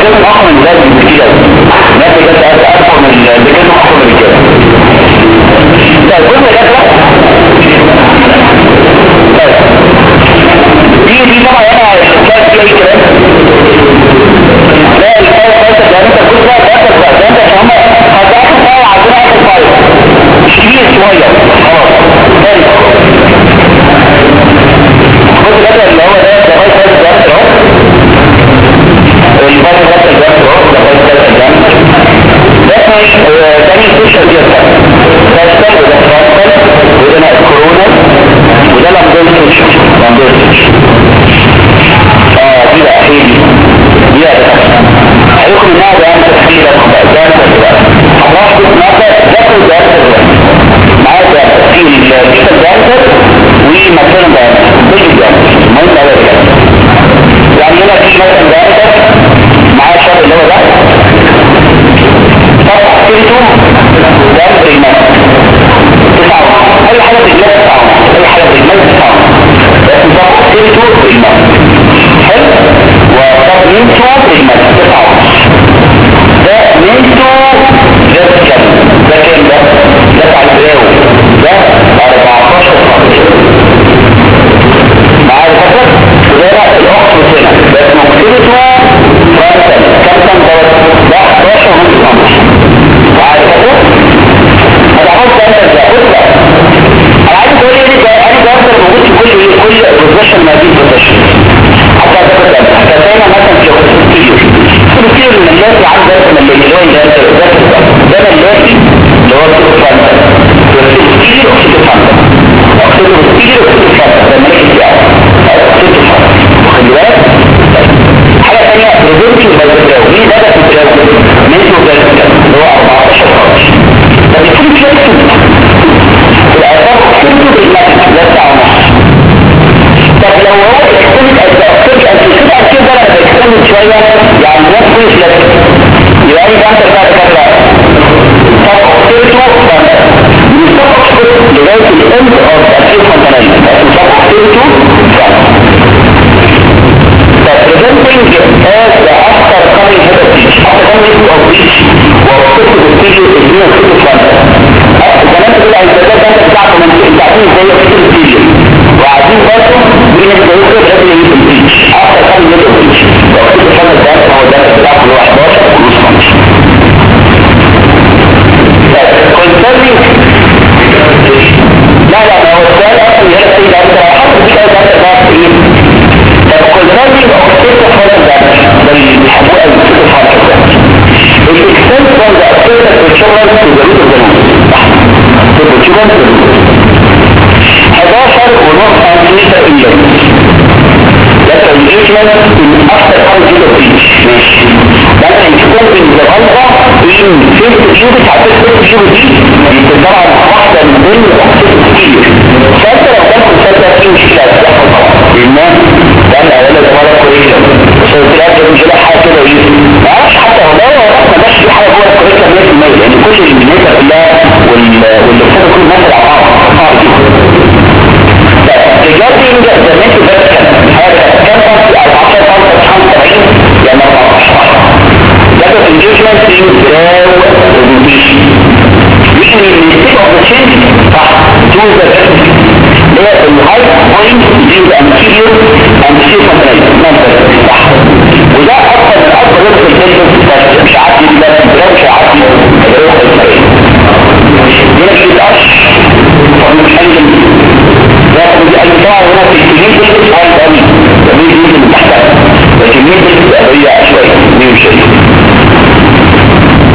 لازم اقوى من ذلك كتير قوي. الناس بجد اقوى من الدكاتره اقوى من الرجاله. طيب بص يا دكاتره، دي طبعا انا الكلام فيها اي كلام. لا الكلام بس ده انت كل بقى تاخد بقى ده انت عشان هم هتاخد بقى عندنا اخر فايل مش كبير صغير خلاص. طيب بص ده اللي هو ده فايل ده اهو الفايل ده اهو ده فايل ده تاني سوشيال ديتا ده اشتغل وده فرانسل وده الكورونا وده لامبرسيش دي بقى ايه دي بقى هيكون انها ده انت تخلي لكم بقى ده انت بقى هتلاحظوا ماذا ذكروا ده انت معايا ده في الديتا ده انت ومثلا ده بيجي ده المهم ده يعني هنا في مثلا ده انت معايا الشرط اللي هو ده طب احكيلتم ده انت المثل تسعة اي حاجة تجمال تسعة اي حاجة تجمال تسعة لكن طب احكيلتم المثل حلو وطب ننتو المثل تسعة ده ننتو ده كام ده كام ده على البراوي ده 14 خط معايا فكر وده لا الاخت والسنة ده اسمه احكيلتم فرانسل كام كام ده 11 ونص خمس معايا فكر هتعرف ده انت ازاي بص بقى انا عايز اقول ايه ده انا ده انت موجود في كل بوزيشن ما دي بوزيشن حتى تاخد ده هتلاقينا مثلا في كتير من الناس اللي عايز ده من اللي هو ده ملاكي اللي هو فرانسا كتير اكتب فرانسا اكتب كتير اكتب فرانسا ده ملاكي يعني اكتب فرانسا خلي بالك حاجه ثانيه ريزولتيف بالبراو مين ده في البراو ميزو بالبراو اللي هو 14 خط ده بيكون فليكسبل الأساس كله بالمثل ده بتاع ونص. طب لو هو اكتبت أكتبت كده لما بيكتبت شوية يعني ناس كل فليكسبل يبقى أي بانتر بعد كده طب اكتبته من طب اكتبت لغاية الأند أو تأكيد خمسانين لكن طب اكتبته طب presenting as the after coming head of speech after coming of speech واكتبت بالسيجي الدين اكتبت خمسة الزمان تقول العزازات انت بتاعكم انتوا عارفين ازاي يكتب السيجي وعايزين برضه مين اللي يكتب لازم يجيب السيجي after coming head of speech واكتبت خمسة ده هو ده بتاعكم اللي هو 11 ونص خمسة concerning لا هو السؤال اصلا يلا سيدي ده انت حاطط دي كده انت بقى ايه طب concerning او كتبت خمسة ده اللي بيحبوه قوي كتبت خمسة ده it extends from the activity of the children to the root of the nose to the children to the root 11 ونص سنتيمتر إلا letter engagement in after conjugate of each ماشي ده انت يكون بالغلطة in fifth unit عشان fifth unit دي طبعا واحدة من ضمن الأحساس كتير فانت لو كان مسلسل فيه مشكلة هتحصل طبعا لأن ده الأولى ده مرة كويسة بس الثلاث ده مش لاقي حاجة كده ايه معرفش حتى هو ده ما بقاش في حاجة جوه كويسة 100% لأن كل الإمكانيات كلها واللي بتاخد كل مثل على بعض صعب جدا regarding the mental vertical هذا كان في 14 75 يعني 14 level of engagement in brow reduction usually in the state of the chin صح to the vertical اللي هي الهاي بوينت between the anterior and the superior صح وده اكثر من اكثر ريسك البيشنت مش عادي ده البراو مش عادي الروح الاسرائيلي هنا في القش فمش هنجم لكن أي طبعا هنا في الكمين بلد عايز قوي الكمين بلد من تحتها الكمين بلد هي شوية مين شيء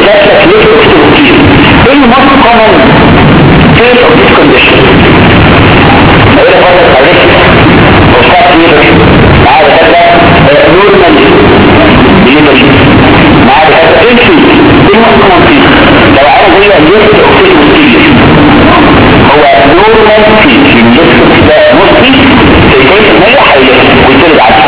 جات لك ليه اوكسيدو كتير. ايه الموست كومن فيل اوف ذيس كونديشن؟ اقول لك وقت اريكت وستات ليبر معايا كده نورمال ديليفري معايا كده انفي. ايه الموست كومن فيل؟ لو عايز هي ليه اوكسيدو كتير هو نورمال فيل يلفت ده مصري في كيس المية حيلف ويتلد عادي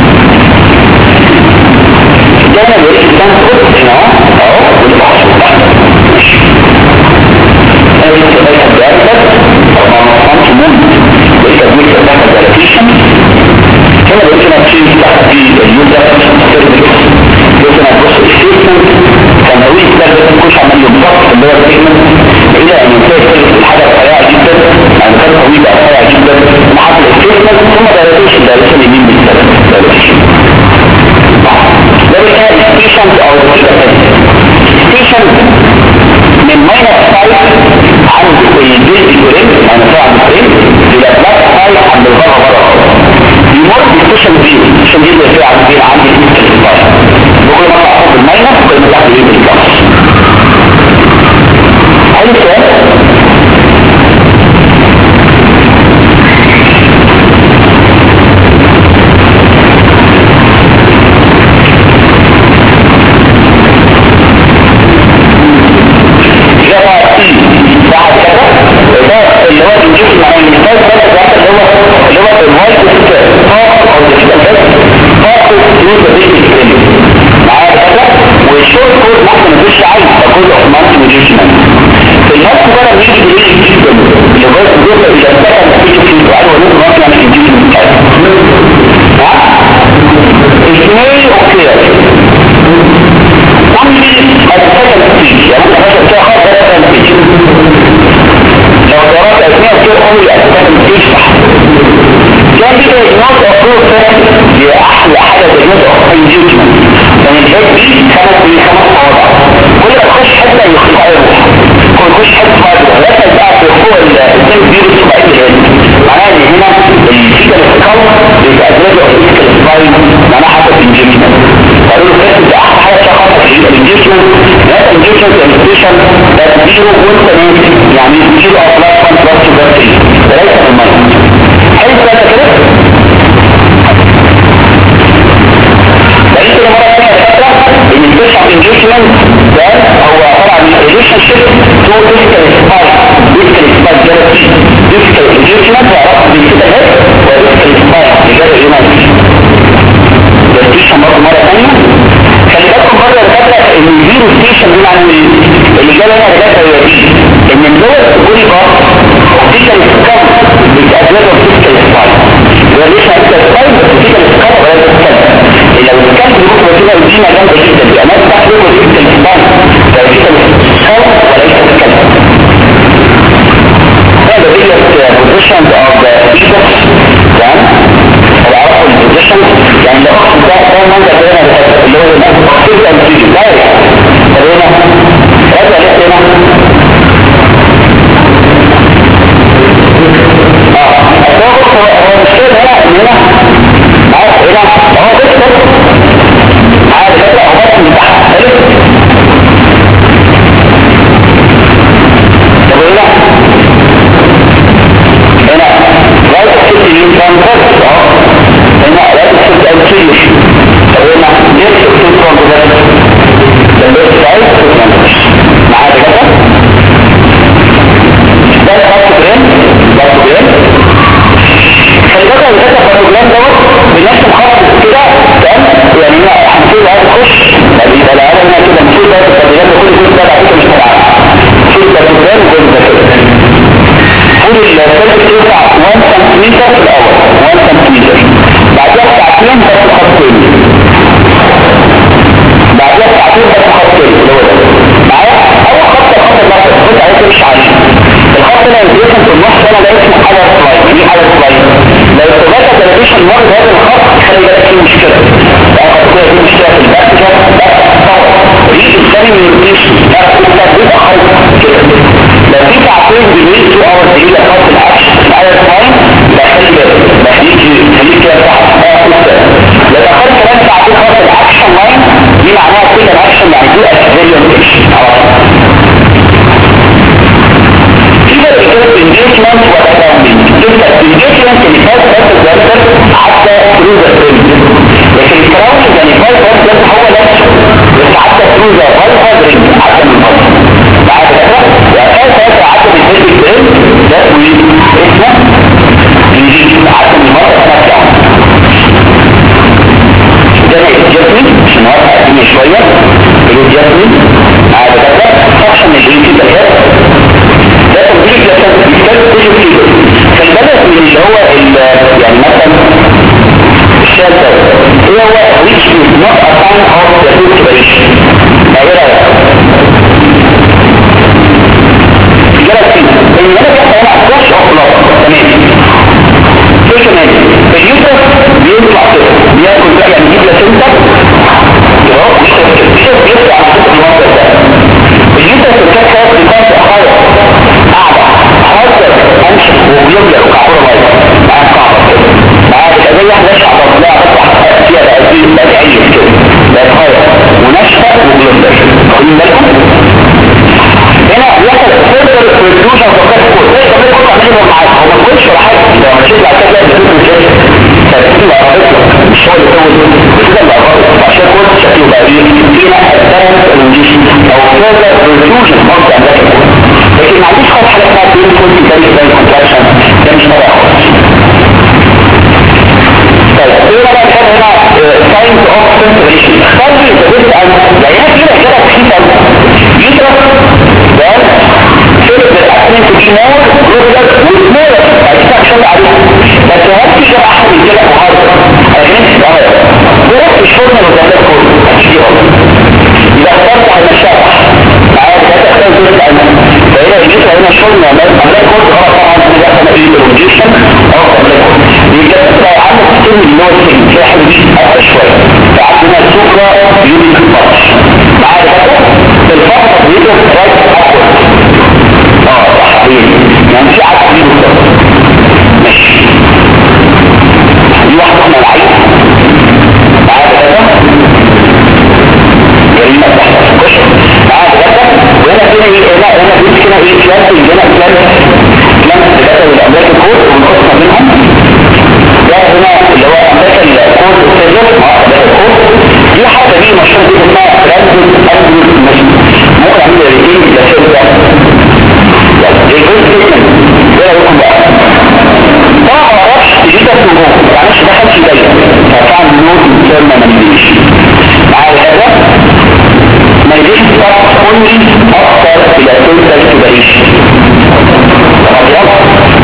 جانا الوريك تنقل هنا اهو والبحث ماشي هذه السبايك الدارسة او ما نصنش مهم والتدوير تحت الداركيشن هنا بيكنا تشيز تحت اليوزر سيرفيس بيكنا تبص الستيتمنت كان طويل الدارسة كلش عمال ينضغط اللي هو الستيتمنت الى ان ينتهي الحاجة رفيعة جدا يعني كان طويل رفيعة جدا محط الستيتمنت ثم داركيشن داركيشن يمين بالسبب داركيشن ده بيكنا ستيشنز او ستيشن من ماينس 5 عند البيت الجرين انا فيها عند الفريم الى بلاك 5 عند الغرة بره يمر بستيشن دي ستيشن دي اللي فيها عند البيت عند الفريم وكل ما تعرف الماينس كل ما تعرف البيت الجرس. هل السؤال؟ بعد كده ده اللي هو الجزء المعنى المثال اللي هو الوايت سكير طاقة او السكير طاقة يوزا بيت الكريم معايا كده والشورت كود ممكن مفيش عايز كود اوف مانس ميديشنال الناس كده بيجي بيجي جدا لغاية الجزء اللي اتبقى نتيجة فيه وقال هو نوع مصر يعني الجزء المثال اثنين اوكير only at second stage يعني انت مثلا كده خلاص ده second stage لو قرأت اثنين اوكير only at second stage صح كان دي not approved دي احلى حاجة بالنسبة of engagement يعني الهيد دي خمس مواضع كل ما تخش حتة يخلق يروح كل ما تخش حتة بعد كده لكن بقى في فوق السيل فيروس تبقى ايه الهيد معناها ان هنا الفيجر سكال بيبقى ادريجة of physical spine معناها حتى في engagement قالوا له فاسد ده احلى حاجة شخص في الانجيشمنت ده الانجيشمنت الانجيشن ده زيرو وانت يعني زيرو او بلاس 1 بلاس 2 بلاس 3 ده ليس في المايند حيث ده كده بقيت المرة الثانية الفترة ان الفيشن انجيشمنت ده هو عبارة عن ريليشن شيب تو ديسكال سبايك ديسكال سبايك جالسي ديسكال انجيشمنت وعرفت بالكده هيك وديسكال سبايك لجالة يونايتي ده ستيشن برضه مرة ثانية خلي بالكم برضه الفترة ان الزيرو ستيشن دي معنى اللي جالة هنا رجالة هي دي ان اللور كل بار ديسكال سبايك بتأدلها ديسكال سبايك ريليشن ديسكال سبايك بس ديسكال سبايك ولا ديسكال لو الكلب ممكن يكون الدينا جامدة جدا بأمات تحته وجدت الإسبان فجدت الإسبان وليس الكلب هذا بيجت positions of the fetus تمام العرفوا الpositions يعني لو أخذ ده منظر هنا اللي هو الأخذ الأنسيجي دايرة طب هنا رجع ليه هنا أتوقف هو مشكلة هنا إن هنا عارف هنا هو بيكتب عارف كده هو بس من تحت حلو طب هنا رايت الست ينفع نفس هنا رايت الست أنسيش طب هنا ليه الست كونترس لما يستعيد كونترس معايا كده ده البارتوجرام خلي بالك الغدا البارتوجرام دوت بنفس الخط كده تمام يعني هنقول عايز تخش يبقى العالم هنا كده نشوف بقى البارتوجرام ده كل جزء ده على فكره مش متعب شوف البارتوجرام جزء ده كده طول السلك يوسع 1 سنتيمتر في الاول 1 سنتيمتر بعدها ساعتين بس خط تاني بعدها ساعتين بس خط تاني اللي هو ده معايا اول خط الخط الاخضر خد عليه تمشي عليه الخط اللي هيدرسه في النص هنا ده اسمه حاجه سلايد دي حاجه سلايد لو الثلاثه ديليشن مر بهذا الخط خلي بالك فيه مشكله يعني خط كده فيه مشكله في الباكتيريا ريد الثاني من الروتيشن تعرف انت بيبقى خط كده لو في ساعتين بالليل 2 اور تجيب خط الاكشن الاير سلايد ده خلي بالك ده خليك كده تحت لو اخرت كمان ساعتين خط الاكشن لاين دي معناها كده الاكشن يعني دي اسفيريون اكشن ذا فالفا درينج عدم الفالفا. بعد كده وأساسا عدم الفالفا درينج ده اسمه يجيب عدم الفالفا بتاعه. ده الجسمي عشان نوقع الدنيا شوية الجسمي. بعد كده فاكشن الجيني ده ده تنظيم لكن بيستخدم كل فيه. فالبدأ من اللي هو يعني مثلا الشاب ده ايه هو which is not a sign of the inspiration. ايه رأيك؟ جلس فيه ان انا بيحصل هنا كوش اوف لوك. تمام ايه كمان اليوتر بيطلع كده بياكل بقى يعني يجيب لسنتر كده مش كده بيطلع على فكرة المنظر ده. اليوتر في الكتاب بيكون في اخايا قاعدة حاضر امشي وبيبلغ وكعبورة مية معاك قاعدة كده بعد كده زي واحد نشفع طبلاء بطلع فيها بقى دي بدعية كده بقى اخايا ونشفع وبيبلغ. واخدين بالكم؟ هنا بيحصل فيرتر ريديوشن فقط كود ايه ده بيكون عاملينهم معاك هو ما تقولش ولا حاجة لو مشيت بعد كده بتكون الجيش فبتكون الأغربية مش هو اللي تقول بتكون الأغربية عشان كود شكله بقى ايه فينا الثالث الانجيشن او فيرتر ريديوشن قصد عن ذلك لكن ما عنديش خط حاجة اسمها بين كود تاني زي الكونتراكشن ده مش طبعا خالص. طيب ايه بقى كان هنا ساينس اوف سنتريشن اختار لي تدرس عن العينات كده كده بسيطة يدرس ده فيرد الأكلين في دينار جروبلر والمورة هتفع شغل عليها بس هاتي كده احد يجيلك مهارة اجنس الأمر ورق الشغل وزهلات كله هتشتي أمر إذا اخترت على الشرح معايا بجد اختار دورة العلم فهنا يجيس هنا الشغل عملات كود غلط طبعا كده احنا ايه الروجيشن او عملات كود يجب بقى عندك السن اللي هو السن فيها حاجة دي أكتر شوية فعندنا السوبرا يونيك بارش معايا بجد في الفترة بيجب رايت أكورد صح يعني في عدد دي بالظبط ماشي دي واحدة احنا العين معايا بجد جريمة تحت في الكشف معايا بجد وهنا فينا ايه هنا بيجي فينا ايه كلاس الجنة كلاس بجد والأملاك الكود ونقصنا منهم ده هنا اللي هو أملاك الكود السيجر مع أملاك الكود دي حاجة دي مشهورة دي اسمها براندد أندرويد ماشي ممكن أعمل ريتين إذا شيء ده ايه جزء جدا ايه رأيكم بقى طبعا ما اعرفش تجيب ده في الوقت معلش ده خدش دايما ففعل نوت انترنا مانيبيليشن معايا هذا مانيبيليشن طبعا كوني اكتر الى توتال سيبريشن طبعا يلا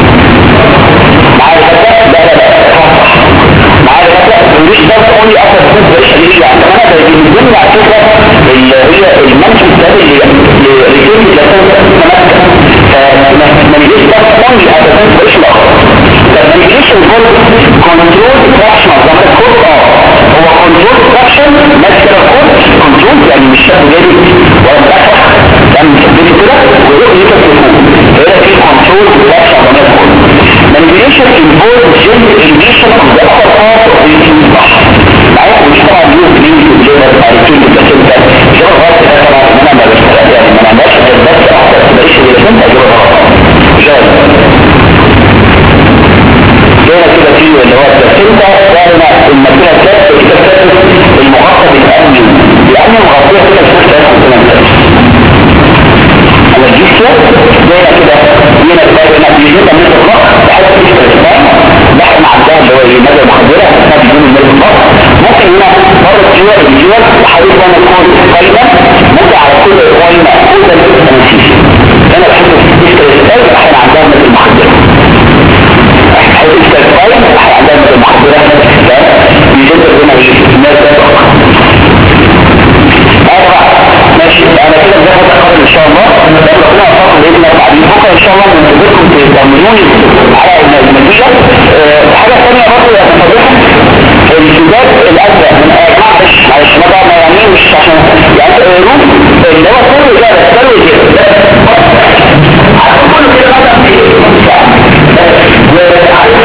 معايا هذا لا معايا هذا مانيبيليشن ده كوني اكتر سيبريشن ليه يعني كمان ده بيجيب على فكره اللي هي المنشن ده اللي ريجيم الى توتال manipulation ده only at the manipulation اخر the manipulation called control traction of the code هو control traction ماسكة الكود control يعني مش شاب جديد ولا مدخل يعني مسببه كده ويروح يتفقه فهذا في control traction of the code manipulation involves generation of the upper part of the صح معايا مش طبعا يوز بيجي وجيبها على كل التسلسل ده جرى غلط ده طبعا انا ما بستطيع يعني ما عندهاش بس اكتر تبقيش اللي فهمت اجرى غلط جاي كده فيه اللي هو التسلسل ده هنا المسيرة الثالثة كده التسلسل المغطى بالأمن لأن المغطية كده الشخص ده كنت نمتلس على الجيسيا هنا كده هنا هنا بيجيبها من الإطلاق بحيث في الإسلام نحن عندها اللي هو مدى المخدرة احنا بيجيب من الإطلاق ممكن هنا مرة الجوال وحديث وانا الكود قيمة ممكن على كل قيمة كل التنسيس هنا بحيث